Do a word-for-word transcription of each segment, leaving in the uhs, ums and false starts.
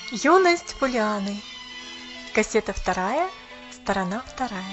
Юность Полианы. Кассета вторая, сторона вторая.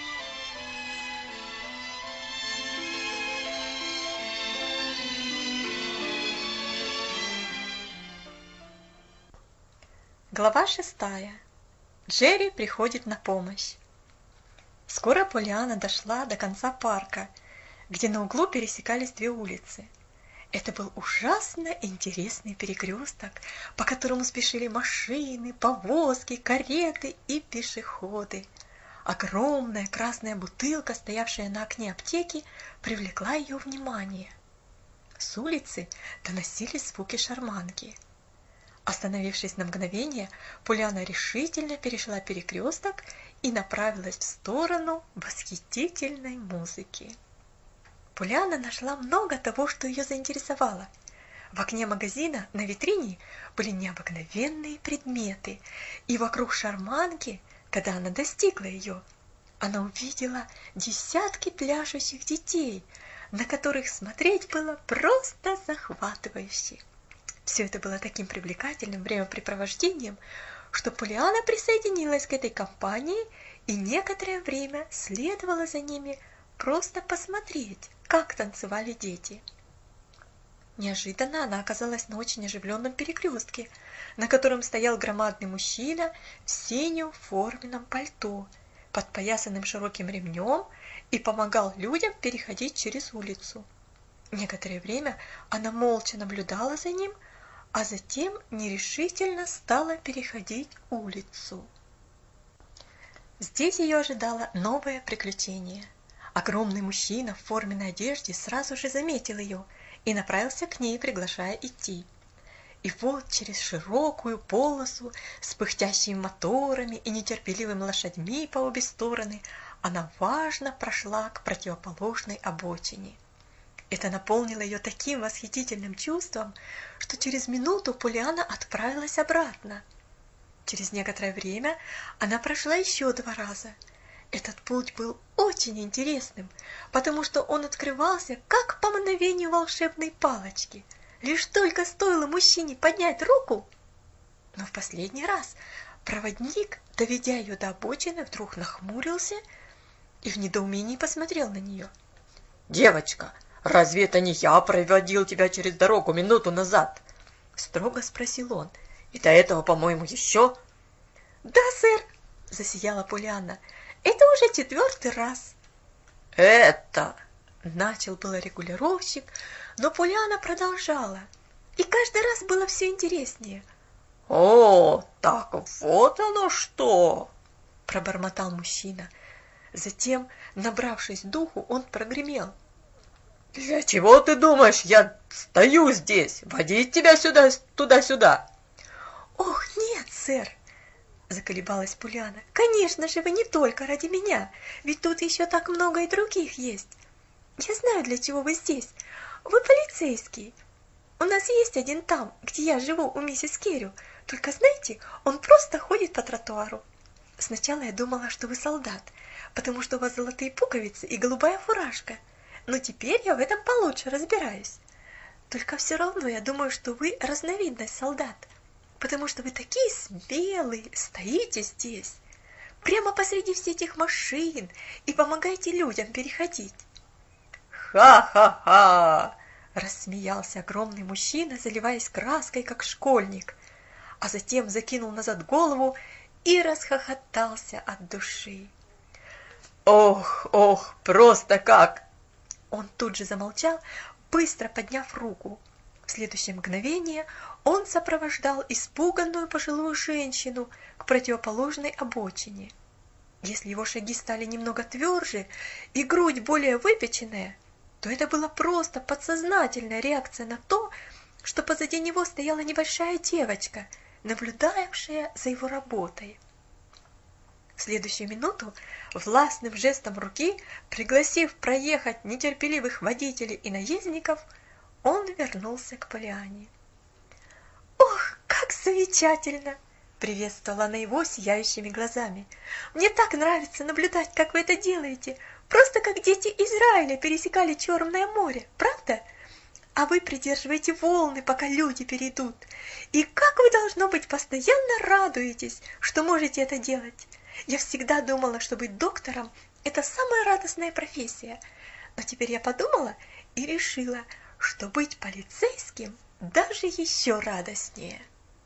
Глава шестая. Джерри приходит на помощь. Скоро Полиана дошла до конца парка, где на углу пересекались две улицы. Это был ужасно интересный перекресток, по которому спешили машины, повозки, кареты и пешеходы. Огромная красная бутылка, стоявшая на окне аптеки, привлекла ее внимание. С улицы доносились звуки шарманки. Остановившись на мгновение, Полиана решительно перешла перекресток и направилась в сторону восхитительной музыки. Полиана нашла много того, что ее заинтересовало. В окне магазина на витрине были необыкновенные предметы, и вокруг шарманки, когда она достигла ее, она увидела десятки пляшущих детей, на которых смотреть было просто захватывающе. Все это было таким привлекательным времяпрепровождением, что Полиана присоединилась к этой компании и некоторое время следовала за ними, просто посмотреть, как танцевали дети. Неожиданно она оказалась на очень оживленном перекрестке, на котором стоял громадный мужчина в синем форменном пальто, подпоясанным широким ремнем, и помогал людям переходить через улицу. Некоторое время она молча наблюдала за ним, а затем нерешительно стала переходить улицу. Здесь ее ожидало новое приключение. Огромный мужчина в форменной одежде сразу же заметил ее и направился к ней, приглашая идти. И вот через широкую полосу с пыхтящими моторами и нетерпеливыми лошадьми по обе стороны она важно прошла к противоположной обочине. Это наполнило ее таким восхитительным чувством, что через минуту Полиана отправилась обратно. Через некоторое время она прошла еще два раза. Этот путь был очень интересным, потому что он открывался как по мановению волшебной палочки. Лишь только стоило мужчине поднять руку. Но в последний раз проводник, доведя ее до обочины, вдруг нахмурился и в недоумении посмотрел на нее. «Девочка, разве это не я проводил тебя через дорогу минуту назад?» — строго спросил он. «И до этого, по-моему, еще...» «Да, сэр», — засияла Полианна. «Это уже четвертый раз». «Это...» — начал было регулировщик, но Полианна продолжала, и каждый раз было все интереснее. «О, так вот оно что!» — пробормотал мужчина. Затем, набравшись духу, он прогремел. «Для чего ты думаешь, я стою здесь, водить тебя сюда, туда-сюда?» «Ох, нет, сэр!» — заколебалась Полианна. «Конечно же, вы не только ради меня, ведь тут еще так много и других есть. Я знаю, для чего вы здесь. Вы полицейский. У нас есть один там, где я живу, у миссис Керрю. Только знаете, он просто ходит по тротуару. Сначала я думала, что вы солдат, потому что у вас золотые пуговицы и голубая фуражка. Но теперь я в этом получше разбираюсь. Только все равно я думаю, что вы разновидность солдат, потому что вы такие смелые, стоите здесь, прямо посреди всех этих машин и помогаете людям переходить». «Ха-ха-ха!» — рассмеялся огромный мужчина, заливаясь краской, как школьник, а затем закинул назад голову и расхохотался от души. «Ох, ох, просто как!» Он тут же замолчал, быстро подняв руку. В следующее мгновение он сопровождал испуганную пожилую женщину к противоположной обочине. Если его шаги стали немного тверже и грудь более выпеченная, то это была просто подсознательная реакция на то, что позади него стояла небольшая девочка, наблюдавшая за его работой. В следующую минуту, властным жестом руки, пригласив проехать нетерпеливых водителей и наездников, он вернулся к Полиане. «Ох, как замечательно!» — приветствовала она его сияющими глазами. «Мне так нравится наблюдать, как вы это делаете, просто как дети Израиля пересекали Черное море, правда? а вы придерживаете волны, пока люди перейдут. И как вы, должно быть, постоянно радуетесь, что можете это делать. Я всегда думала, что быть доктором – это самая радостная профессия. Но теперь я подумала и решила, что быть полицейским даже еще радостнее.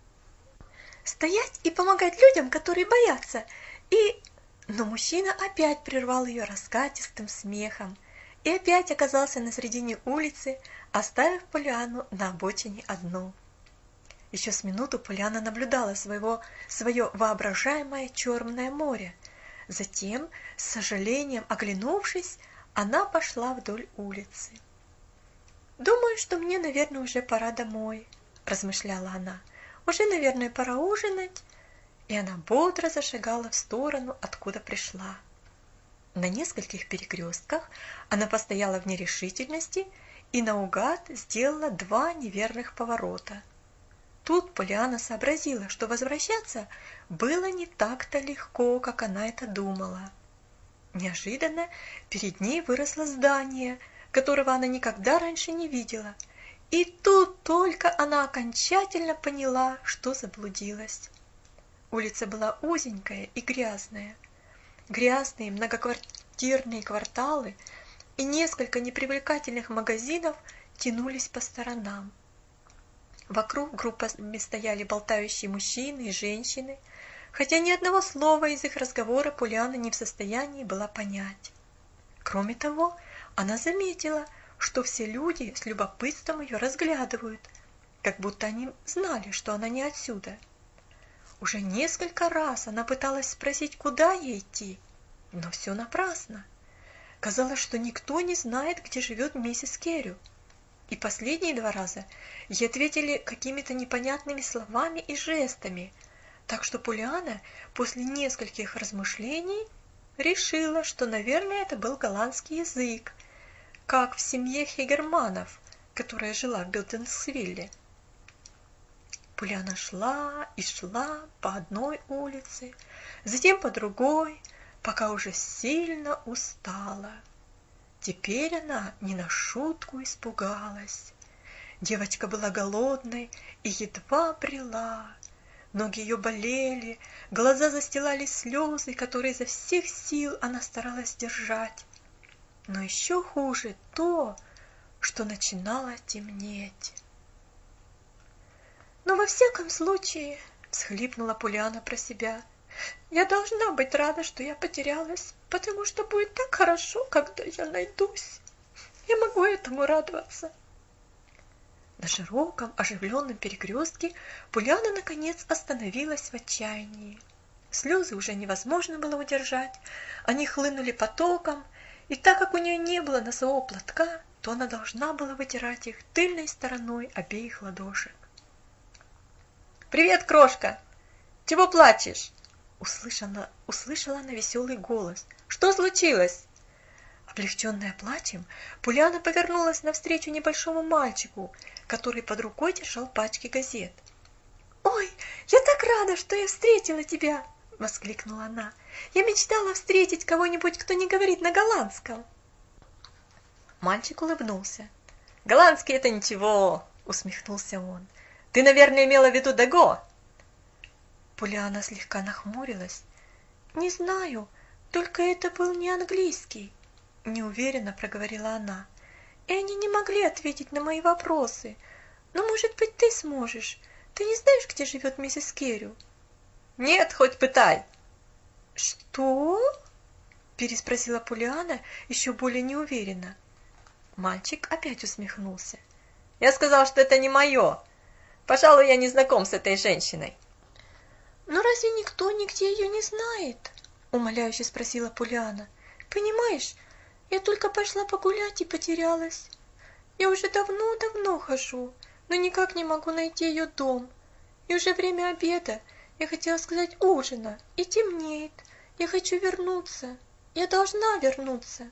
Стоять и помогать людям, которые боятся, и... Но мужчина опять прервал ее раскатистым смехом и опять оказался на середине улицы, оставив Полианну на обочине одну. Еще с минуту Полианна наблюдала своего, свое воображаемое черное море. Затем, с сожалением оглянувшись, она пошла вдоль улицы. «Думаю, что мне, наверное, уже пора домой», – размышляла она. «Уже, наверное, пора ужинать». И она бодро зашагала в сторону, откуда пришла. На нескольких перекрестках она постояла в нерешительности и наугад сделала два неверных поворота. Тут Полианна сообразила, что возвращаться было не так-то легко, как она это думала. Неожиданно перед ней выросло здание, которого она никогда раньше не видела, и тут только она окончательно поняла, что заблудилась. Улица была узенькая и грязная. Грязные многоквартирные кварталы и несколько непривлекательных магазинов тянулись по сторонам. Вокруг группами стояли болтающие мужчины и женщины, хотя ни одного слова из их разговора Полианна не в состоянии была понять. Кроме того, она заметила, что все люди с любопытством ее разглядывают, как будто они знали, что она не отсюда. Уже несколько раз она пыталась спросить, куда ей идти, но все напрасно. Казалось, что никто не знает, где живет миссис Керрю. И последние два раза ей ответили какими-то непонятными словами и жестами, так что Полианна после нескольких размышлений решила, что, наверное, это был голландский язык, как в семье Хейгерманов, которая жила в Билденсвилле. Полианна шла и шла по одной улице, затем по другой, пока уже сильно устала. Теперь она не на шутку испугалась. Девочка была голодной и едва брела. Ноги ее болели, глаза застилали слезы, которые изо всех сил она старалась держать. Но еще хуже то, что начинало темнеть. «Но во всяком случае, — всхлипнула Полианна про себя, — я должна быть рада, что я потерялась, потому что будет так хорошо, когда я найдусь. Я могу этому радоваться». На широком оживленном перекрестке Полианна наконец остановилась в отчаянии. Слезы уже невозможно было удержать, они хлынули потоком, и так как у нее не было носового платка, то она должна была вытирать их тыльной стороной обеих ладошек. «Привет, крошка! Чего плачешь?» Услышала, услышала она веселый голос. «Что случилось?» Облегченная плачем, Полианна повернулась навстречу небольшому мальчику, который под рукой держал пачки газет. «Ой, я так рада, что я встретила тебя!» — воскликнула она. «Я мечтала встретить кого-нибудь, кто не говорит на голландском». Мальчик улыбнулся. «Голландский — это ничего!» — усмехнулся он. «Ты, наверное, имела в виду Даго?» Полианна слегка нахмурилась. «Не знаю, только это был не английский», — неуверенно проговорила она. «И они не могли ответить на мои вопросы. Но, может быть, ты сможешь. Ты не знаешь, где живет миссис Керрю?» «Нет, хоть пытай». «Что?» — переспросила Полианна еще более неуверенно. Мальчик опять усмехнулся. «Я сказал, что это не мое. Пожалуй, я не знаком с этой женщиной». «Но разве никто нигде ее не знает?» — умоляюще спросила Полианна. «Понимаешь, я только пошла погулять и потерялась. Я уже давно-давно хожу, но никак не могу найти ее дом. И уже время обеда, я хотела сказать ужина, и темнеет. Я хочу вернуться. Я должна вернуться».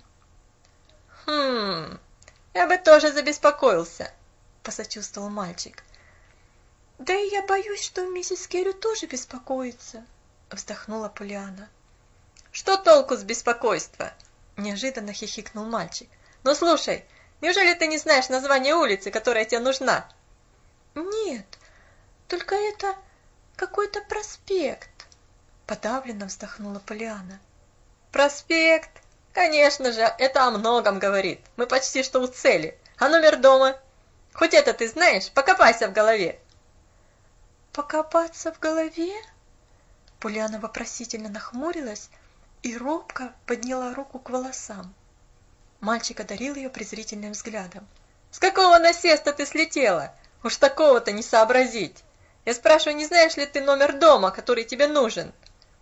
«Хм, я бы тоже забеспокоился», — посочувствовал мальчик. «Да и я боюсь, что миссис Керрю тоже беспокоится», — вздохнула Полианна. «Что толку с беспокойства?» — неожиданно хихикнул мальчик. «Ну слушай, Неужели ты не знаешь название улицы, которая тебе нужна? Нет, только это какой-то проспект. Подавленно вздохнула Полианна. Проспект? Конечно же, это о многом говорит. Мы почти что у цели. А номер дома? Хоть это ты знаешь? Покопайся в голове. Покопаться в голове? Полианна вопросительно нахмурилась и робко подняла руку к волосам. Мальчик одарил ее презрительным взглядом. «С какого насеста ты слетела? Уж такого-то не сообразить. Я спрашиваю, не знаешь ли ты номер дома, который тебе нужен?»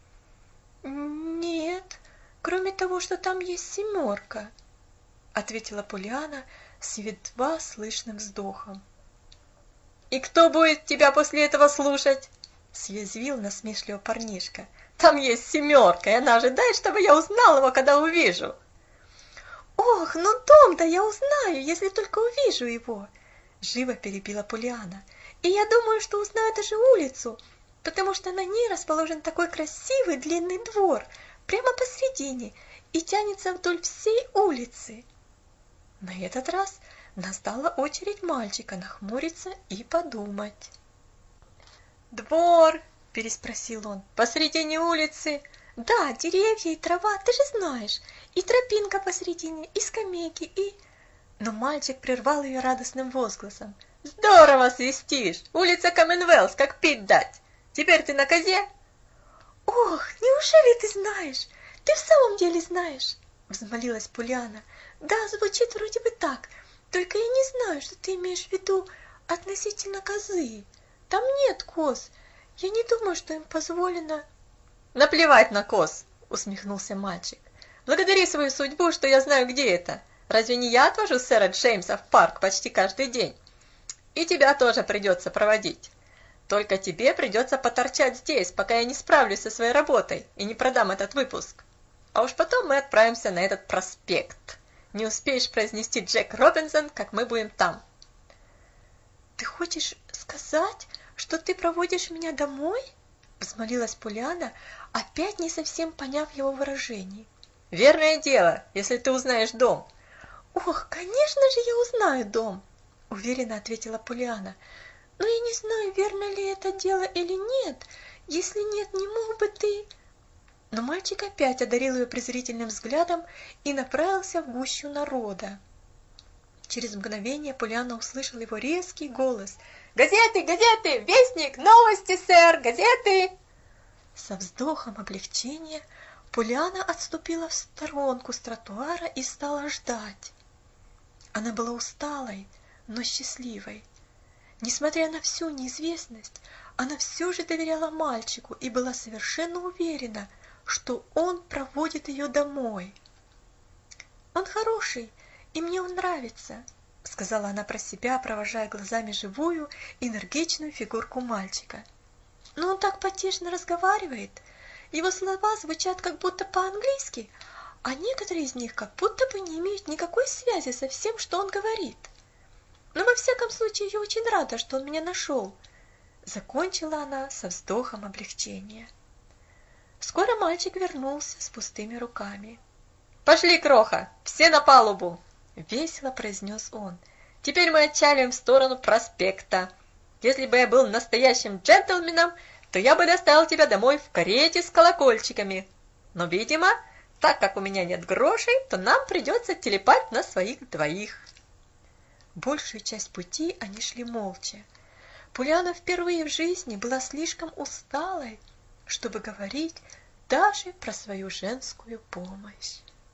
«Нет, кроме того, что там есть семерка», — ответила Полианна с едва слышным вздохом. «И кто будет тебя после этого слушать?» — съязвил насмешливо парнишка. «Там есть семерка, и она ожидает, чтобы я узнал его, когда увижу». «Ох, ну дом-то я узнаю, если только увижу его!» — живо перебила Полианна. «И я думаю, что узнаю даже улицу, потому что на ней расположен такой красивый длинный двор, прямо посредине, и тянется вдоль всей улицы». На этот раз настала очередь мальчика нахмуриться и подумать. «Двор?» – переспросил он. «Посредине улицы?» «Да, деревья и трава, ты же знаешь, и тропинка посредине, и скамейки, и...» Но мальчик прервал ее радостным возгласом. «Здорово свистишь! Улица Коммонвелс, как пить дать! Теперь ты на козе?» «Ох, неужели ты знаешь? Ты в самом деле знаешь?» – взмолилась Полианна. «Да, звучит вроде бы так, только я не знаю, что ты имеешь в виду относительно козы. Там нет коз, я не думаю, что им позволено...» «Наплевать на коз!» – усмехнулся мальчик. «Благодари свою судьбу, что я знаю, где это. Разве не я отвожу сэра Джеймса в парк почти каждый день? И тебя тоже придется проводить. Только тебе придется поторчать здесь, пока я не справлюсь со своей работой и не продам этот выпуск. А уж потом мы отправимся на этот проспект. Не успеешь произнести Джек Робинсон, как мы будем там». «Ты хочешь сказать, что ты проводишь меня домой?» – взмолилась Полианна, опять не совсем поняв его выражение. «Верное дело, если ты узнаешь дом». «Ох, конечно же я узнаю дом», – уверенно ответила Полианна. «Но я не знаю, верно ли это дело или нет. Если нет, не мог бы ты...» Но мальчик опять одарил ее презрительным взглядом и направился в гущу народа. Через мгновение Полианна услышала его резкий голос. «Газеты, газеты! Вестник! Новости, сэр! Газеты!» Со вздохом облегчения Полианна отступила в сторонку с тротуара и стала ждать. Она была усталой, но счастливой. Несмотря на всю неизвестность, она все же доверяла мальчику и была совершенно уверена, что он проводит ее домой. «Он хороший, и мне он нравится», — сказала она про себя, провожая глазами живую, энергичную фигурку мальчика. «Но он так потешно разговаривает. Его слова звучат как будто по-английски, а некоторые из них как будто бы не имеют никакой связи со всем, что он говорит. Но во всяком случае я очень рада, что он меня нашел», — закончила она со вздохом облегчения. Скоро мальчик вернулся с пустыми руками. «Пошли, кроха, все на палубу!» — весело произнес он. «Теперь мы отчалим в сторону проспекта. Если бы я был настоящим джентльменом, то я бы доставил тебя домой в карете с колокольчиками. Но, видимо, так как у меня нет грошей, то нам придется телепать на своих двоих». Большую часть пути они шли молча. Полианна впервые в жизни была слишком усталой, чтобы говорить даже про свою женскую помощь.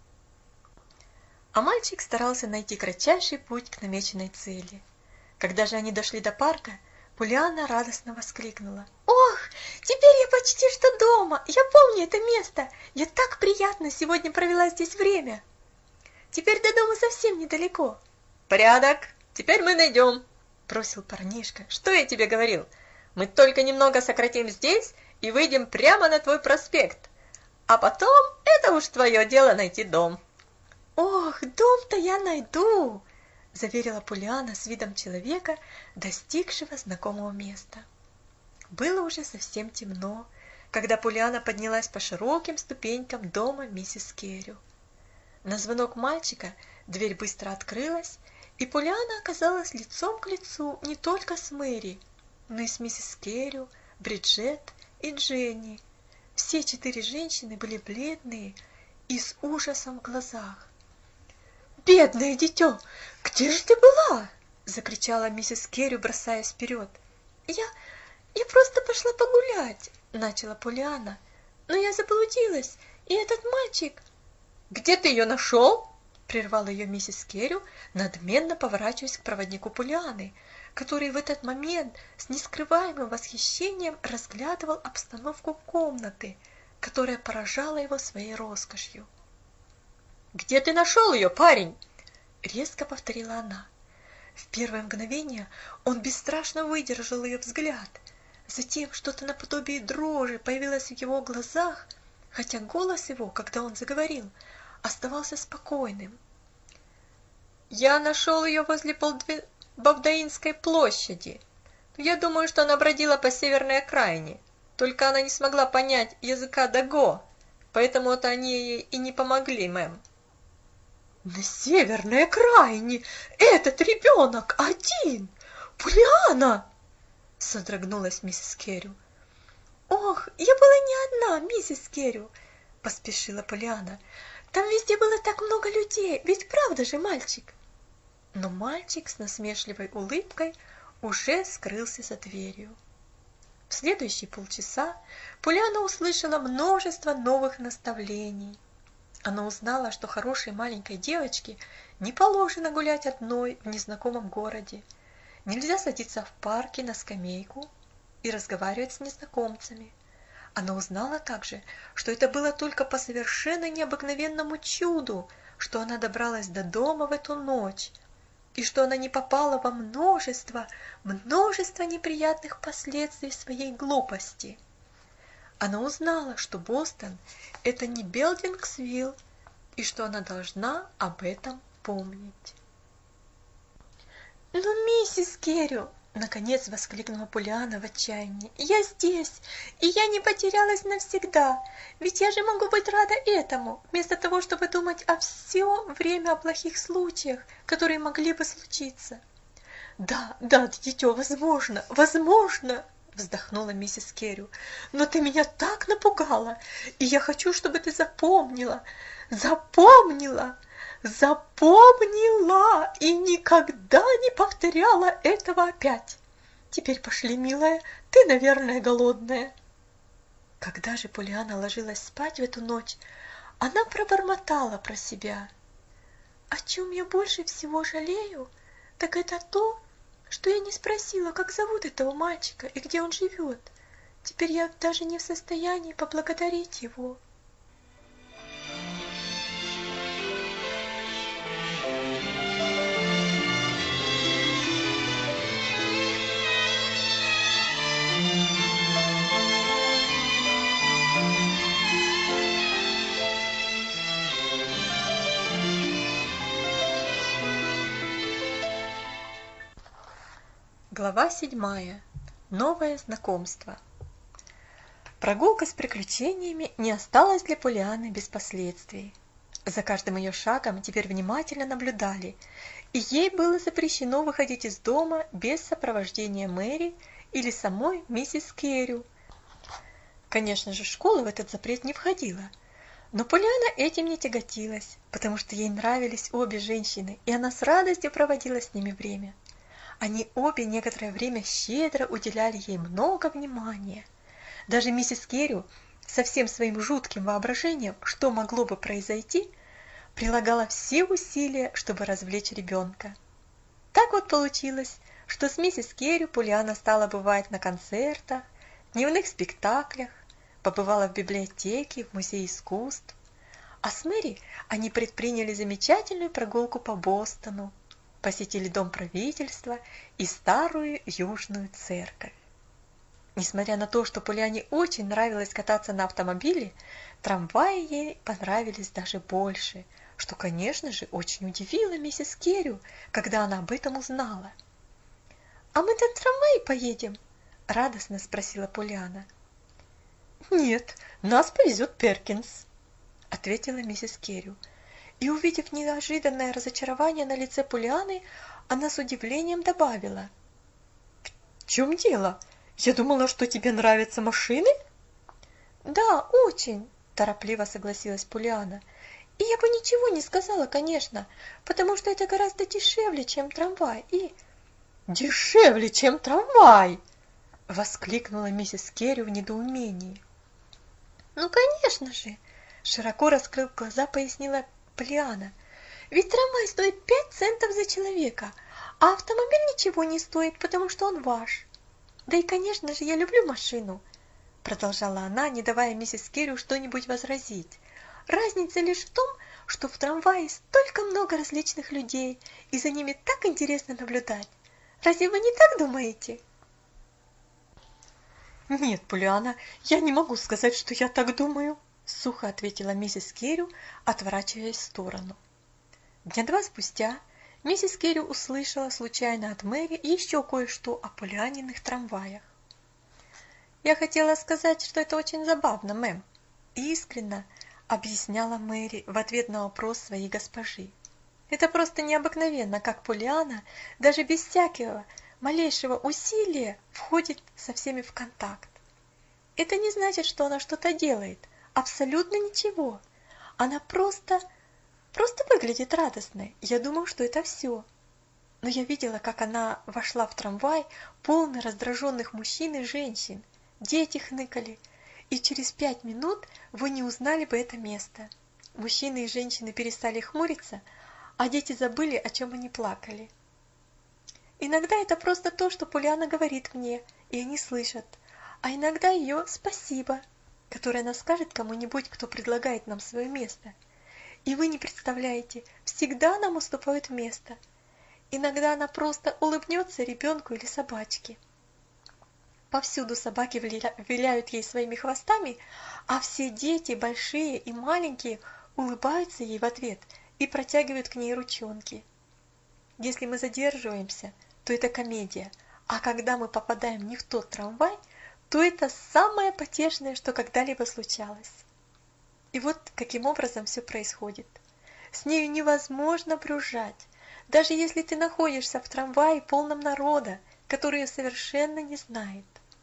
А мальчик старался найти кратчайший путь к намеченной цели. Когда же они дошли до парка, Полианна радостно воскликнула. «Ох, теперь я почти что дома! Я помню это место! Я так приятно сегодня провела здесь время! Теперь до дома совсем недалеко!» «Порядок! Теперь мы найдем!» – бросил парнишка. «Что я тебе говорил? Мы только немного сократим здесь и выйдем прямо на твой проспект. А потом это уж твое дело найти дом». «Ох, дом-то я найду!» – заверила Полианна с видом человека, достигшего знакомого места. Было уже совсем темно, когда Полианна поднялась по широким ступенькам дома миссис Керрю. На звонок мальчика дверь быстро открылась, И Полианна оказалась лицом к лицу не только с Мэри, но и с миссис Керрю, Бриджет и Дженни. Все четыре женщины были бледные и с ужасом в глазах. «Бедное дитё, где же ты была?» – закричала миссис Керрю, бросаясь вперед. «Я... я просто пошла погулять», – начала Полианна. «Но я заблудилась, и этот мальчик...» «Где ты ее нашел?» – прервала ее миссис Керрю, надменно поворачиваясь к проводнику Полианны, который в этот момент с нескрываемым восхищением разглядывал обстановку комнаты, которая поражала его своей роскошью. «Где ты нашел ее, парень?» – резко повторила она. В первое мгновение он бесстрашно выдержал ее взгляд. Затем что-то наподобие дрожи появилось в его глазах, хотя голос его, когда он заговорил, оставался спокойным. «Я нашел ее возле Полдви... Бавдаинской площади. Я думаю, что она бродила по северной окраине. Только она не смогла понять языка даго, поэтому это они ей и не помогли, мэм». «На северной окраине этот ребенок один! Полианна!» — содрогнулась миссис Керрю. «Ох, я была не одна, миссис Керрю!» — поспешила Полианна. «Там везде было так много людей, ведь правда же, мальчик?» Но мальчик с насмешливой улыбкой уже скрылся за дверью. В следующие полчаса Полианна услышала множество новых наставлений. Она узнала, что хорошей маленькой девочке не положено гулять одной в незнакомом городе. Нельзя садиться в парке на скамейку и разговаривать с незнакомцами. Она узнала также, что это было только по совершенно необыкновенному чуду, что она добралась до дома в эту ночь, и что она не попала во множество, множество неприятных последствий своей глупости. Она узнала, что Бостон – это не Белдингсвилл, и что она должна об этом помнить. «Ну, миссис Керрю!» – наконец воскликнула Полианна в отчаянии. «Я здесь, и я не потерялась навсегда, ведь я же могу быть рада этому, вместо того, чтобы думать о все время о плохих случаях, которые могли бы случиться». «Да, да, дитё, возможно, возможно!» – вздохнула миссис Керрю. «Но ты меня так напугала, и я хочу, чтобы ты запомнила, запомнила, запомнила и никогда не повторяла этого опять. Теперь пошли, милая, ты, наверное, голодная». Когда же Полианна ложилась спать в эту ночь, она пробормотала про себя: «О чем я больше всего жалею, так это то, что я не спросила, как зовут этого мальчика и где он живет. Теперь я даже не в состоянии поблагодарить его». Глава седьмая. Новое знакомство. Прогулка с приключениями не осталась для Полианны без последствий. За каждым ее шагом теперь внимательно наблюдали, и ей было запрещено выходить из дома без сопровождения Мэри или самой миссис Керрю. Конечно же, школа в этот запрет не входила, но Полианна этим не тяготилась, потому что ей нравились обе женщины, и она с радостью проводила с ними время. Они обе некоторое время щедро уделяли ей много внимания. Даже миссис Керрю со всем своим жутким воображением, что могло бы произойти, прилагала все усилия, чтобы развлечь ребенка. Так вот получилось, что с миссис Керрю Полианна стала бывать на концертах, дневных спектаклях, побывала в библиотеке, в музее искусств, а с Мэри они предприняли замечательную прогулку по Бостону, посетили дом правительства и старую южную церковь. Несмотря на то, что Полианне очень нравилось кататься на автомобиле, трамваи ей понравились даже больше, что, конечно же, очень удивило миссис Керрю, когда она об этом узнала. «А мы на трамвае поедем?» – радостно спросила Полианна. «Нет, нас повезет Перкинс», – ответила миссис Керрю. И, увидев неожиданное разочарование на лице Полианы, она с удивлением добавила: «В чем дело? Я думала, что тебе нравятся машины?» «Да, очень», – торопливо согласилась Полиана. «И я бы ничего не сказала, конечно, потому что это гораздо дешевле, чем трамвай, и...» «Дешевле, чем трамвай!» – воскликнула миссис Керри в недоумении. «Ну, конечно же!» – широко раскрыв глаза, пояснила Полиана. «Ведь трамвай стоит пять центов за человека, а автомобиль ничего не стоит, потому что он ваш. Да и, конечно же, я люблю машину», – продолжала она, не давая миссис Керри что-нибудь возразить. «Разница лишь в том, что в трамвае столько много различных людей, и за ними так интересно наблюдать. Разве вы не так думаете?» «Нет, Полиана, я не могу сказать, что я так думаю», – сухо ответила миссис Керри, отворачиваясь в сторону. Дня два спустя миссис Керри услышала случайно от Мэри еще кое-что о Полианиных трамваях. «Я хотела сказать, что это очень забавно, мэм», – искренне объясняла Мэри в ответ на вопрос своей госпожи. «Это просто необыкновенно, как Полиана даже без всякого малейшего усилия входит со всеми в контакт. Это не значит, что она что-то делает, абсолютно ничего. Она просто, просто выглядит радостной. Я думаю, что это все. Но я видела, как она вошла в трамвай, полный раздраженных мужчин и женщин. Дети хныкали, и через пять минут вы не узнали бы это место. Мужчины и женщины перестали хмуриться, а дети забыли, о чем они плакали. Иногда это просто то, что Полиана говорит мне, и они слышат, а иногда ее «спасибо», которое она скажет кому-нибудь, кто предлагает нам свое место. И вы не представляете, всегда нам уступают место. Иногда она просто улыбнется ребенку или собачке. Повсюду собаки виляют ей своими хвостами, а все дети, большие и маленькие, улыбаются ей в ответ и протягивают к ней ручонки. Если мы задерживаемся, то это комедия, а когда мы попадаем не в тот трамвай, то это самое потешное, что когда-либо случалось. И вот каким образом все происходит. С нею невозможно брюзжать, даже если ты находишься в трамвае полном народа, который ее совершенно не знает.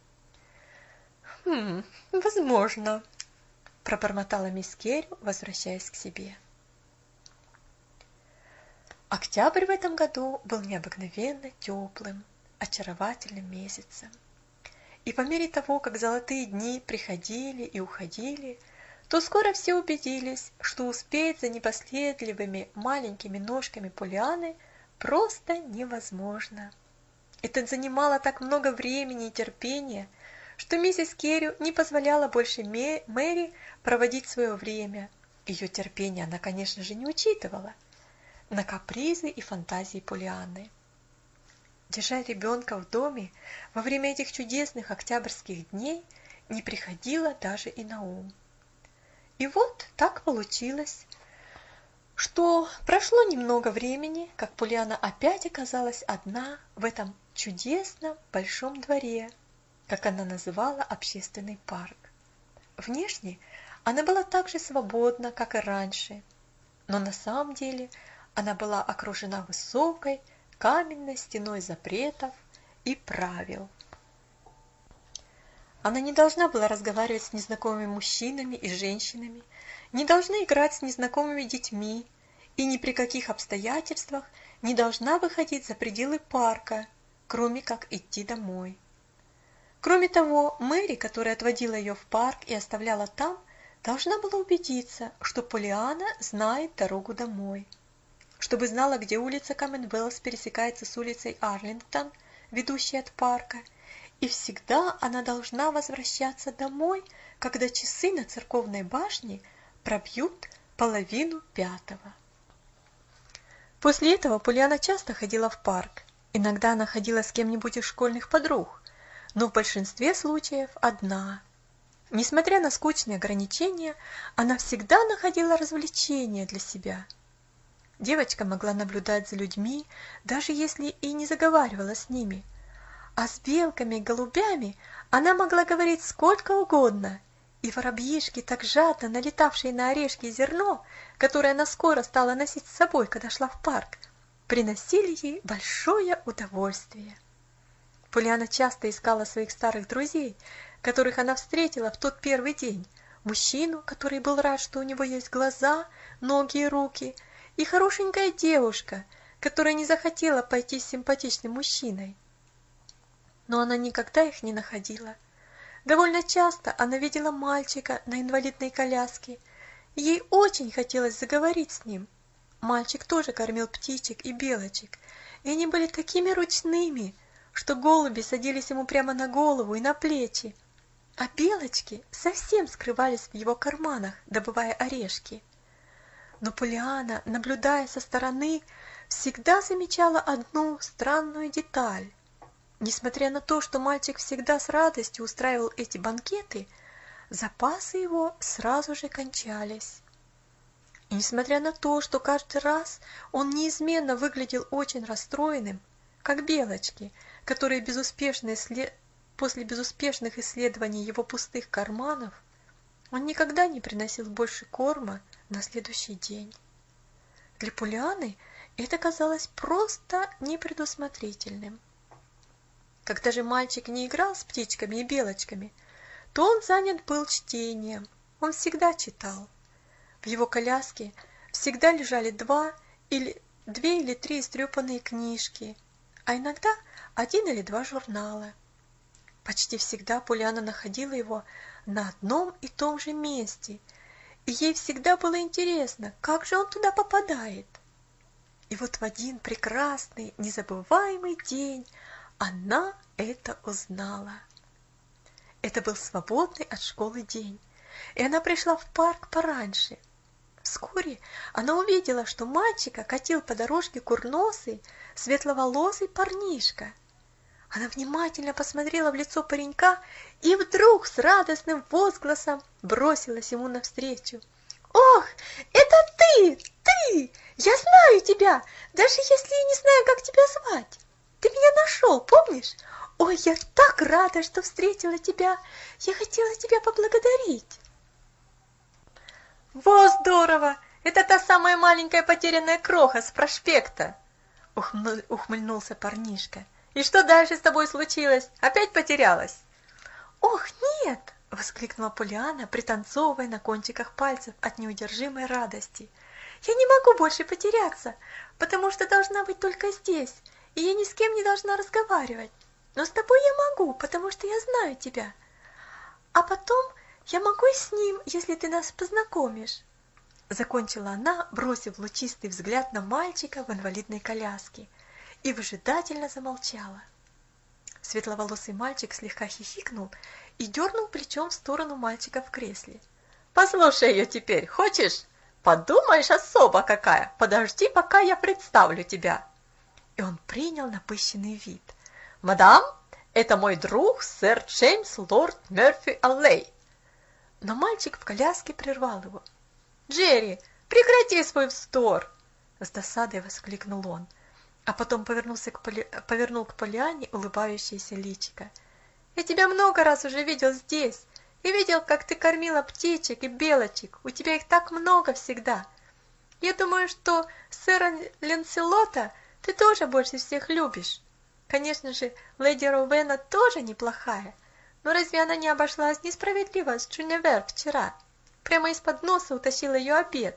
«Хм, возможно», – пробормотала мисс Керри, возвращаясь к себе. Октябрь в этом году был необыкновенно теплым, очаровательным месяцем. И по мере того, как золотые дни приходили и уходили, то скоро все убедились, что успеть за непоследливыми маленькими ножками Полианы просто невозможно. Это занимало так много времени и терпения, что миссис Керри не позволяла больше Мэри проводить свое время. Ее терпение она, конечно же, не учитывала на капризы и фантазии Полианы. Держать ребенка в доме во время этих чудесных октябрьских дней не приходило даже и на ум. И вот так получилось, что прошло немного времени, как Полиана опять оказалась одна в этом чудесном большом дворе, как она называла общественный парк. Внешне она была так же свободна, как и раньше, но на самом деле она была окружена высокой каменной стеной запретов и правил. Она не должна была разговаривать с незнакомыми мужчинами и женщинами, не должна играть с незнакомыми детьми и ни при каких обстоятельствах не должна выходить за пределы парка, кроме как идти домой. Кроме того, Мэри, которая отводила ее в парк и оставляла там, должна была убедиться, что Полиана знает дорогу домой. Чтобы знала, где улица Коммонвелс пересекается с улицей Арлингтон, ведущей от парка, и всегда она должна возвращаться домой, когда часы на церковной башне пробьют половину пятого. После этого Полиана часто ходила в парк. Иногда она ходила с кем-нибудь из школьных подруг, но в большинстве случаев одна. Несмотря на скучные ограничения, она всегда находила развлечения для себя. Девочка могла наблюдать за людьми, даже если и не заговаривала с ними. А с белками и голубями она могла говорить сколько угодно, и воробьишки, так жадно налетавшие на орешки и зерно, которое она скоро стала носить с собой, когда шла в парк, приносили ей большое удовольствие. Полианна часто искала своих старых друзей, которых она встретила в тот первый день. Мужчину, который был рад, что у него есть глаза, ноги и руки, и хорошенькая девушка, которая не захотела пойти с симпатичным мужчиной. Но она никогда их не находила. Довольно часто она видела мальчика на инвалидной коляске, и ей очень хотелось заговорить с ним. Мальчик тоже кормил птичек и белочек, и они были такими ручными, что голуби садились ему прямо на голову и на плечи, а белочки совсем скрывались в его карманах, добывая орешки. Но Полианна, наблюдая со стороны, всегда замечала одну странную деталь. Несмотря на то, что мальчик всегда с радостью устраивал эти банкеты, запасы его сразу же кончались. И несмотря на то, что каждый раз он неизменно выглядел очень расстроенным, как белочки, которые безуспешно исслед... после безуспешных исследований его пустых карманов, он никогда не приносил больше корма на следующий день. Для Полианны это казалось просто непредусмотрительным. Когда же мальчик не играл с птичками и белочками, то он занят был чтением, он всегда читал. В его коляске всегда лежали два или две или три истрепанные книжки, а иногда один или два журнала. Почти всегда Полианна находила его на одном и том же месте, и ей всегда было интересно, как же он туда попадает. И вот в один прекрасный, незабываемый день она это узнала. Это был свободный от школы день, и она пришла в парк пораньше. Вскоре она увидела, что мальчика катил по дорожке курносый, светловолосый парнишка. Она внимательно посмотрела в лицо паренька и вдруг с радостным возгласом бросилась ему навстречу. «Ох, это ты! Ты! Я знаю тебя, даже если я не знаю, как тебя звать. Ты меня нашел, помнишь? Ой, я так рада, что встретила тебя. Я хотела тебя поблагодарить». «Во, здорово! Это та самая маленькая потерянная кроха с проспекта!» Ухмыльнулся парнишка. «И что дальше с тобой случилось? Опять потерялась?» «Ох, нет!» — воскликнула Полианна, пританцовывая на кончиках пальцев от неудержимой радости. «Я не могу больше потеряться, потому что должна быть только здесь, и я ни с кем не должна разговаривать. Но с тобой я могу, потому что я знаю тебя. А потом я могу и с ним, если ты нас познакомишь». Закончила она, бросив лучистый взгляд на мальчика в инвалидной коляске, и выжидательно замолчала. Светловолосый мальчик слегка хихикнул и дернул плечом в сторону мальчика в кресле. «Послушай ее теперь, хочешь? Подумаешь, особа какая! Подожди, пока я представлю тебя!» И он принял напыщенный вид. «Мадам, это мой друг, сэр Джеймс Лорд Мерфи Аллей». Но мальчик в коляске прервал его. «Джерри, прекрати свой вздор!» С досадой воскликнул он, а потом повернулся к Поли... повернул к Полианне улыбающееся личико. «Я тебя много раз уже видел здесь, и видел, как ты кормила птичек и белочек, у тебя их так много всегда. Я думаю, что сэра Ланселота ты тоже больше всех любишь. Конечно же, леди Роуэна тоже неплохая, но разве она не обошлась несправедливо с Джунивер вчера? Прямо из-под носа утащила ее обед».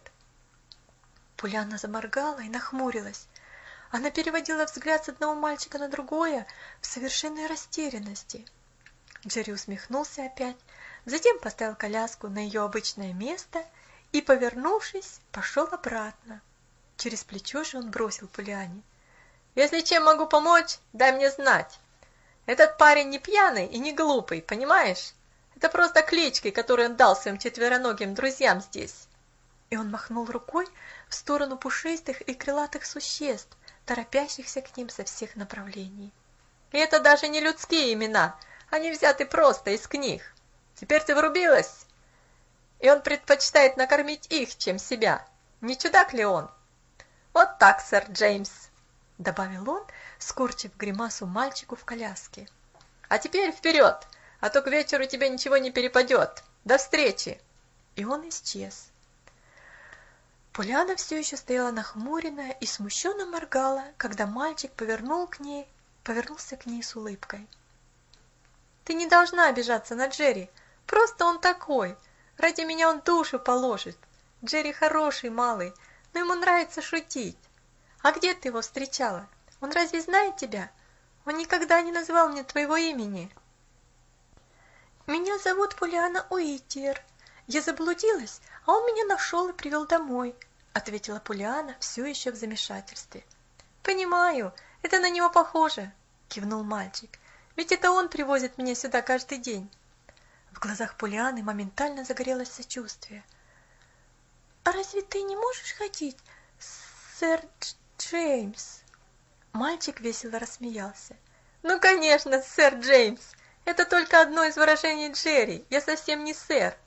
Полианна заморгала и нахмурилась. Она переводила взгляд с одного мальчика на другое в совершенной растерянности. Джерри усмехнулся опять, затем поставил коляску на ее обычное место и, повернувшись, пошел обратно. Через плечо же он бросил Полианне: «Если чем могу помочь, дай мне знать. Этот парень не пьяный и не глупый, понимаешь? Это просто клички, которые он дал своим четвероногим друзьям здесь». И он махнул рукой в сторону пушистых и крылатых существ, торопящихся к ним со всех направлений. «И это даже не людские имена, они взяты просто из книг. Теперь ты врубилась? И он предпочитает накормить их, чем себя. Не чудак ли он?» «Вот так, сэр Джеймс», — добавил он, скорчив гримасу мальчику в коляске. «А теперь вперед, а то к вечеру тебе ничего не перепадет. До встречи!» И он исчез. Поляна все еще стояла нахмуренная и смущенно моргала, когда мальчик повернул к ней, повернулся к ней с улыбкой. «Ты не должна обижаться на Джерри, просто он такой. Ради меня он душу положит. Джерри хороший малый, но ему нравится шутить. А где ты его встречала? Он разве знает тебя? Он никогда не назвал мне твоего имени». «Меня зовут Поляна Уитер. Я заблудилась, а он меня нашел и привел домой», — ответила Поляна, все еще в замешательстве. «Понимаю, это на него похоже», — кивнул мальчик. «Ведь это он привозит меня сюда каждый день». В глазах Поляны моментально загорелось сочувствие. «А разве ты не можешь ходить, сэр Джеймс?» Мальчик весело рассмеялся. «Ну, конечно, сэр Джеймс! Это только одно из выражений Джерри. Я совсем не сэр».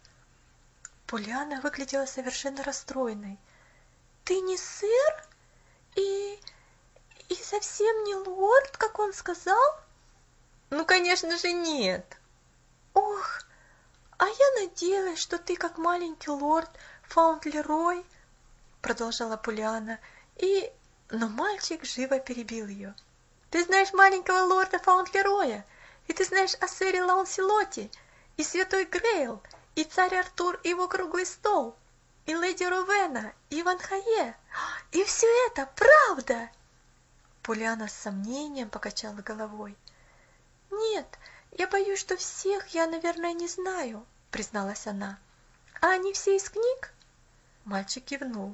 Поляна выглядела совершенно расстроенной. «Ты не сэр? И... и совсем не лорд, как он сказал?» «Ну, конечно же, нет». «Ох, а я надеялась, что ты, как маленький лорд Фаундлерой», продолжала Поляна, и... Но мальчик живо перебил ее. «Ты знаешь маленького лорда Фаундлероя, и ты знаешь о сэре Лаунселоте, и святой Грейл, и царь Артур и его круглый стол, и леди Ровена, и Ван Хае, и все это правда!» Поляна с сомнением покачала головой. «Нет, я боюсь, что всех я, наверное, не знаю», призналась она. «А они все из книг?» Мальчик кивнул.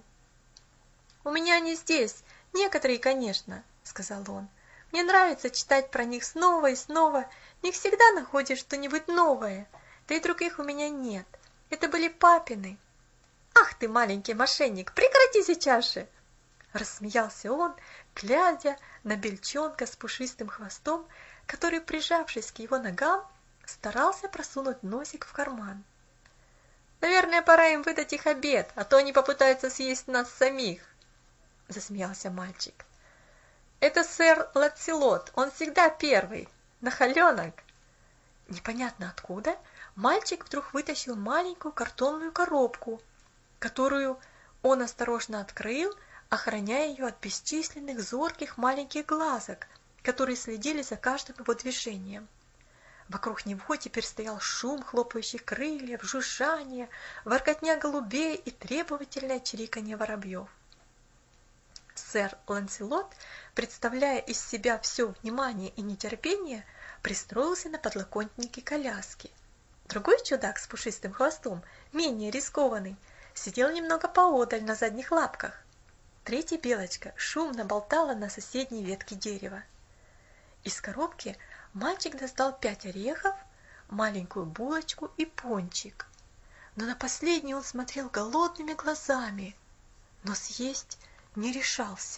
«У меня они здесь, некоторые, конечно», сказал он. «Мне нравится читать про них снова и снова. Не всегда находишь что-нибудь новое. Да и других у меня нет. Это были папины». «Ах ты, маленький мошенник, прекрати сейчас же!» Рассмеялся он, глядя на бельчонка с пушистым хвостом, который, прижавшись к его ногам, старался просунуть носик в карман. «Наверное, пора им выдать их обед, а то они попытаются съесть нас самих», — засмеялся мальчик. «Это сэр Ланселот, он всегда первый, нахаленок». Непонятно откуда мальчик вдруг вытащил маленькую картонную коробку, которую он осторожно открыл, охраняя ее от бесчисленных зорких маленьких глазок, которые следили за каждым его движением. Вокруг него теперь стоял шум хлопающих крыльев, жужжание, воркотня голубей и требовательное чириканье воробьев. Сэр Ланселот, представляя из себя все внимание и нетерпение, пристроился на подлокотнике коляски. Другой чудак с пушистым хвостом, менее рискованный, сидел немного поодаль на задних лапках. Третья белочка шумно болтала на соседней ветке дерева. Из коробки мальчик достал пять орехов, маленькую булочку и пончик. Но на последний он смотрел голодными глазами, но съесть не решался.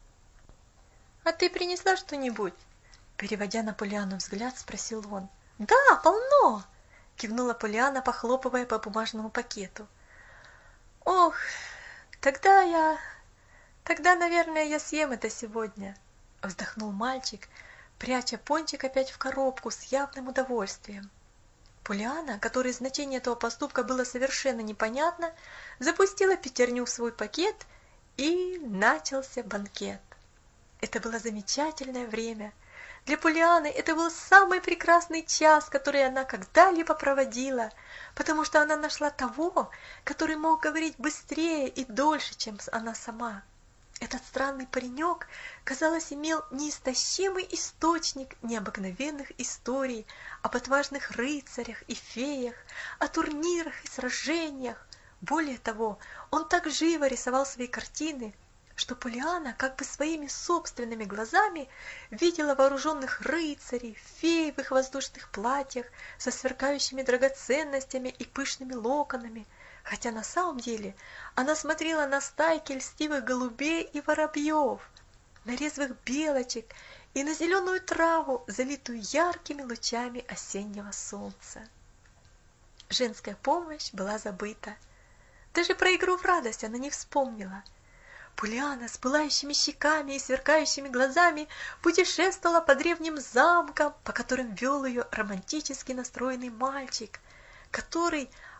«А ты принесла что-нибудь?» Переводя на Поляну взгляд, спросил он. «Да, полно!» — кивнула Поляна, похлопывая по бумажному пакету. «Ох, тогда я... тогда, наверное, я съем это сегодня», — вздохнул мальчик, пряча пончик опять в коробку с явным удовольствием. Поляна, которой значение этого поступка было совершенно непонятно, запустила пятерню в свой пакет, и начался банкет. Это было замечательное время. Для Поляны это был самый прекрасный час, который она когда-либо проводила, потому что она нашла того, который мог говорить быстрее и дольше, чем она сама. Этот странный паренек, казалось, имел неистощимый источник необыкновенных историй об отважных рыцарях и феях, о турнирах и сражениях. Более того, он так живо рисовал свои картины, что Поляна как бы своими собственными глазами видела вооруженных рыцарей, фей в их воздушных платьях со сверкающими драгоценностями и пышными локонами, хотя на самом деле она смотрела на стайки льстивых голубей и воробьев, на резвых белочек и на зеленую траву, залитую яркими лучами осеннего солнца. Женская помощь была забыта. Даже про игру в радость она не вспомнила. Поляна с пылающими щеками и сверкающими глазами путешествовала по древним замкам, по которым вел ее романтически настроенный мальчик, который,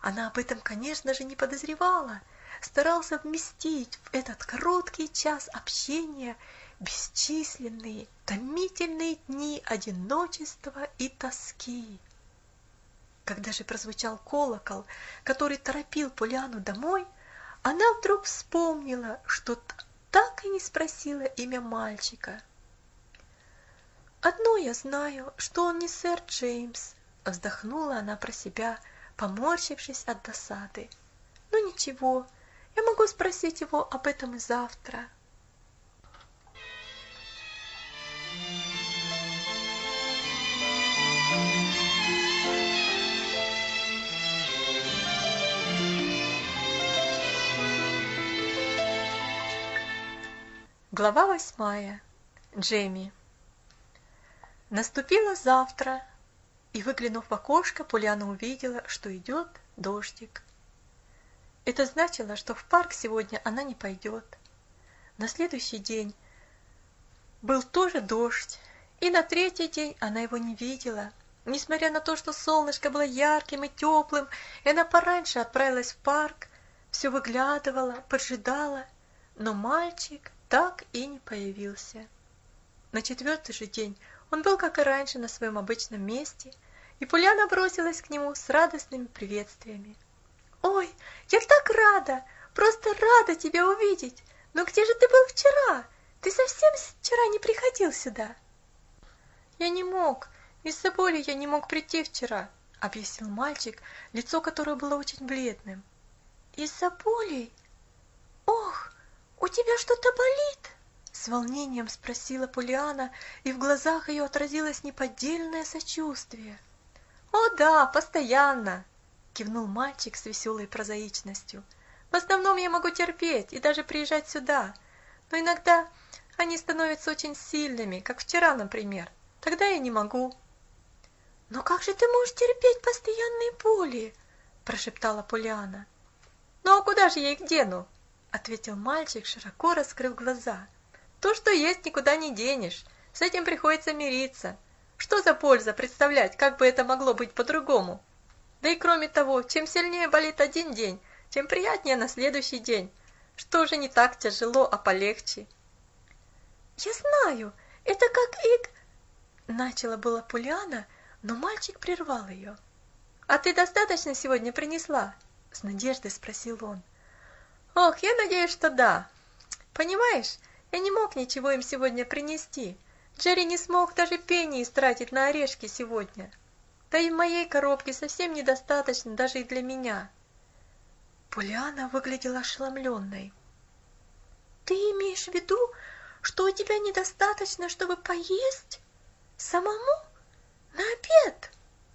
она об этом, конечно же, не подозревала, старался вместить в этот короткий час общения бесчисленные, томительные дни одиночества и тоски. Когда же прозвучал колокол, который торопил Полианну домой, она вдруг вспомнила, что так и не спросила имя мальчика. «Одно я знаю, что он не сэр Джеймс», — вздохнула она про себя, поморщившись от досады. «Ну ничего, я могу спросить его об этом и завтра». Глава восьмая. Джемми. Наступило завтра, и, выглянув в окошко, Полианна увидела, что идет дождик. Это значило, что в парк сегодня она не пойдет. На следующий день был тоже дождь, и на третий день она его не видела. Несмотря на то, что солнышко было ярким и теплым, и она пораньше отправилась в парк, все выглядывала, поджидала, но мальчик так и не появился. На четвертый же день он был, как и раньше, на своем обычном месте, и Полианна бросилась к нему с радостными приветствиями. «Ой, я так рада! Просто рада тебя увидеть! Но где же ты был вчера? Ты совсем вчера не приходил сюда?» «Я не мог. Из-за боли я не мог прийти вчера», — объяснил мальчик, лицо которого было очень бледным. «Из-за боли? Ох, у тебя что-то болит?» С волнением спросила Полианна, и в глазах ее отразилось неподдельное сочувствие. «О да, постоянно!» — кивнул мальчик с веселой прозаичностью. «В основном я могу терпеть и даже приезжать сюда, но иногда они становятся очень сильными, как вчера, например. Тогда я не могу». «Но как же ты можешь терпеть постоянные боли?» – прошептала Полианна. «Ну а куда же я их дену?» – ответил мальчик, широко раскрыв глаза. «То, что есть, никуда не денешь. С этим приходится мириться. Что за польза представлять, как бы это могло быть по-другому? Да и кроме того, чем сильнее болит один день, тем приятнее на следующий день. Что же не так тяжело, а полегче?» «Я знаю, это как иг...» Начала была Полианна, но мальчик прервал ее. «А ты достаточно сегодня принесла?» — с надеждой спросил он. «Ох, я надеюсь, что да. Понимаешь, я не мог ничего им сегодня принести. Джерри не смог даже пенни истратить на орешки сегодня. Да и в моей коробке совсем недостаточно даже и для меня». Полианна выглядела ошеломленной. «Ты имеешь в виду, что у тебя недостаточно, чтобы поесть? Самому? На обед?»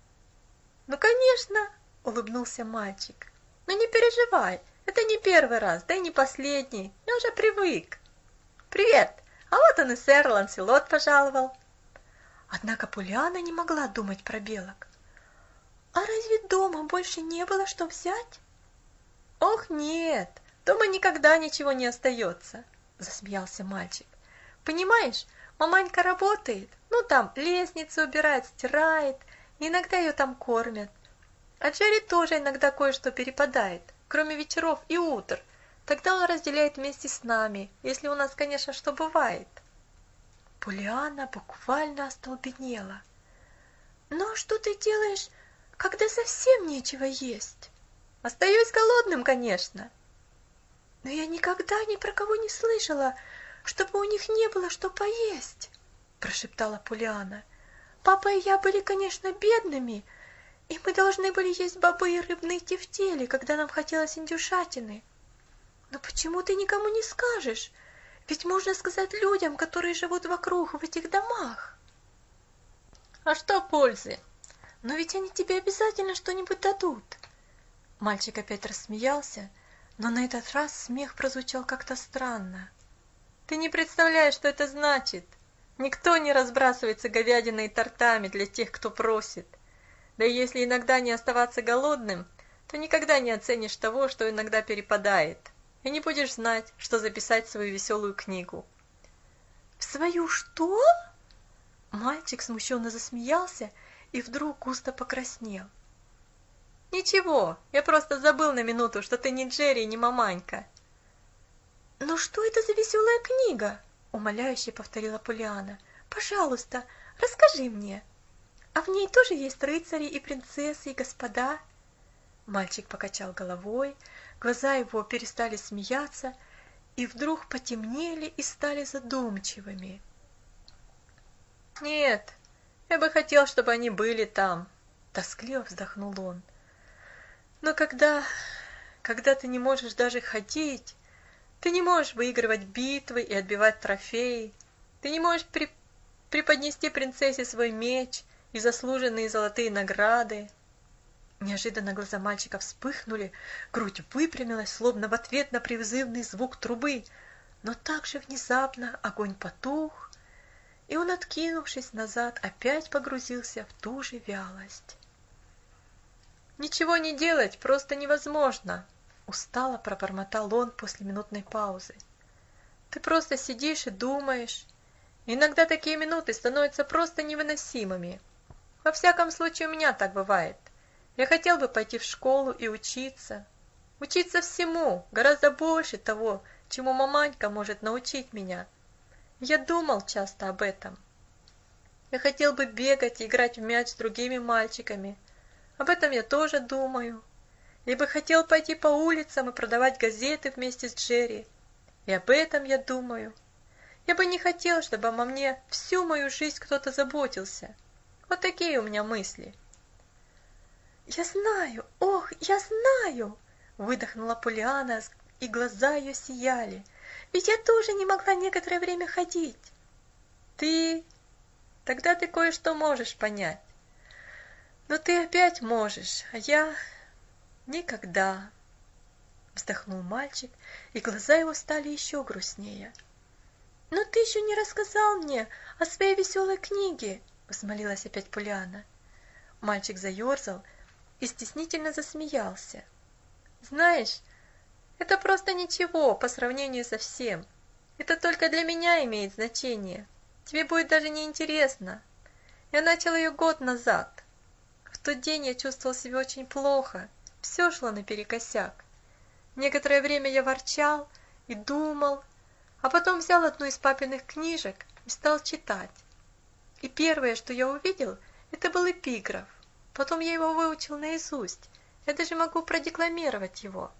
«Ну, конечно!» — улыбнулся мальчик. «Но не переживай, это не первый раз, да и не последний. Я уже привык. Привет! А вот он и сэр Ланселот пожаловал». Однако Полианна не могла думать про белок. «А разве дома больше не было что взять?» «Ох, нет, дома никогда ничего не остается», — засмеялся мальчик. «Понимаешь, маманька работает, ну там лестницу убирает, стирает, и иногда ее там кормят. А Джерри тоже иногда кое-что перепадает, кроме вечеров и утр. Тогда он разделяет вместе с нами, если у нас, конечно, что бывает». Полианна буквально остолбенела. «Но что ты делаешь, когда совсем нечего есть?» «Остаюсь голодным, конечно». «Но я никогда ни про кого не слышала, чтобы у них не было что поесть», – прошептала Полианна. «Папа и я были, конечно, бедными, и мы должны были есть бобы и рыбные тефтели, когда нам хотелось индюшатины. Но почему ты никому не скажешь? Ведь можно сказать людям, которые живут вокруг в этих домах». «А что пользы? Но ведь они тебе обязательно что-нибудь дадут». Мальчик опять рассмеялся, но на этот раз смех прозвучал как-то странно. «Ты не представляешь, что это значит. Никто не разбрасывается говядиной и тортами для тех, кто просит. Да и если иногда не оставаться голодным, то никогда не оценишь того, что иногда перепадает, и не будешь знать, что записать в свою веселую книгу». «В свою что?» Мальчик смущенно засмеялся и вдруг густо покраснел. Ничего, я просто забыл на минуту, что ты не Джерри и не маманька. «Ну что это за веселая книга?» — умоляюще повторила Полианна. «Пожалуйста, расскажи мне. А в ней тоже есть рыцари и принцессы и господа?» Мальчик покачал головой, глаза его перестали смеяться и вдруг потемнели и стали задумчивыми. «Нет, я бы хотел, чтобы они были там», — тоскливо вздохнул он. «Но когда... когда ты не можешь даже ходить, ты не можешь выигрывать битвы и отбивать трофеи, ты не можешь при... преподнести принцессе свой меч и заслуженные золотые награды». Неожиданно глаза мальчика вспыхнули, грудь выпрямилась, словно в ответ на призывный звук трубы, но так же внезапно огонь потух, и он, откинувшись назад, опять погрузился в ту же вялость. «Ничего не делать просто невозможно», — устало пробормотал он после минутной паузы. «Ты просто сидишь и думаешь. Иногда такие минуты становятся просто невыносимыми. Во всяком случае, у меня так бывает. Я хотел бы пойти в школу и учиться. Учиться всему, гораздо больше того, чему маманька может научить меня. Я думал часто об этом. Я хотел бы бегать и играть в мяч с другими мальчиками. Об этом я тоже думаю. Я бы хотел пойти по улицам и продавать газеты вместе с Джерри. И об этом я думаю. Я бы не хотел, чтобы обо мне всю мою жизнь кто-то заботился. Вот такие у меня мысли». «Я знаю, ох, я знаю!» — выдохнула Полианна, и глаза ее сияли. «Ведь я тоже не могла некоторое время ходить». «Ты... тогда ты кое-что можешь понять. Но ты опять можешь, а я... никогда». Вздохнул мальчик, и глаза его стали еще грустнее. «Но ты еще не рассказал мне о своей веселой книге!» — взмолилась опять Полианна. Мальчик заерзал и стеснительно засмеялся. «Знаешь, это просто ничего по сравнению со всем. Это только для меня имеет значение. Тебе будет даже не интересно. Я начал ее год назад. В тот день я чувствовал себя очень плохо. Все шло наперекосяк. Некоторое время я ворчал и думал, а потом взял одну из папиных книжек и стал читать. И первое, что я увидел, это был эпиграф. Потом я его выучил наизусть. Я даже могу продекламировать его.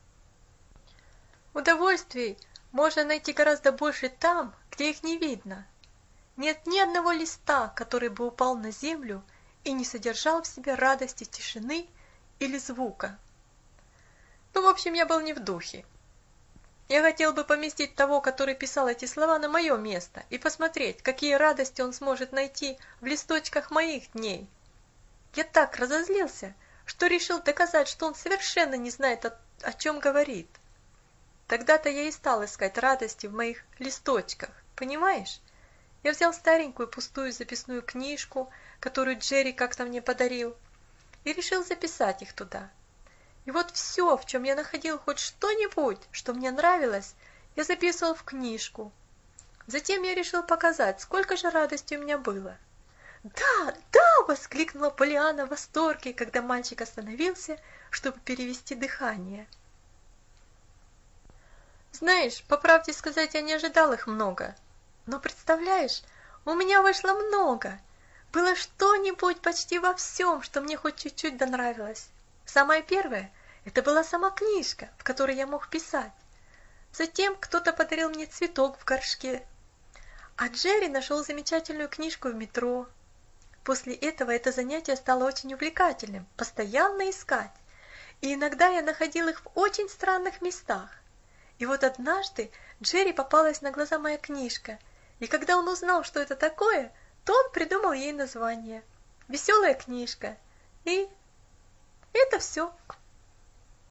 Удовольствий можно найти гораздо больше там, где их не видно. Нет ни одного листа, который бы упал на землю и не содержал в себе радости тишины или звука. Ну, в общем, я был не в духе. Я хотел бы поместить того, который писал эти слова, на мое место и посмотреть, какие радости он сможет найти в листочках моих дней. Я так разозлился, что решил доказать, что он совершенно не знает, о, о чем говорит. Тогда-то я и стал искать радости в моих листочках, понимаешь? Я взял старенькую пустую записную книжку, которую Джерри как-то мне подарил, и решил записать их туда. И вот все, в чем я находил хоть что-нибудь, что мне нравилось, я записывал в книжку. Затем я решил показать, сколько же радости у меня было. «Да, да!» — воскликнула Полианна в восторге, когда мальчик остановился, чтобы перевести дыхание. «Знаешь, по правде сказать, я не ожидал их много. Но представляешь, у меня вышло много. Было что-нибудь почти во всем, что мне хоть чуть-чуть донравилось. Самое первое – это была сама книжка, в которой я мог писать. Затем кто-то подарил мне цветок в горшке. А Джерри нашел замечательную книжку в метро. После этого это занятие стало очень увлекательным, постоянно искать. И иногда я находил их в очень странных местах. И вот однажды Джерри попалась на глаза моя книжка, и когда он узнал, что это такое, то он придумал ей название. «Веселая книжка». И это все.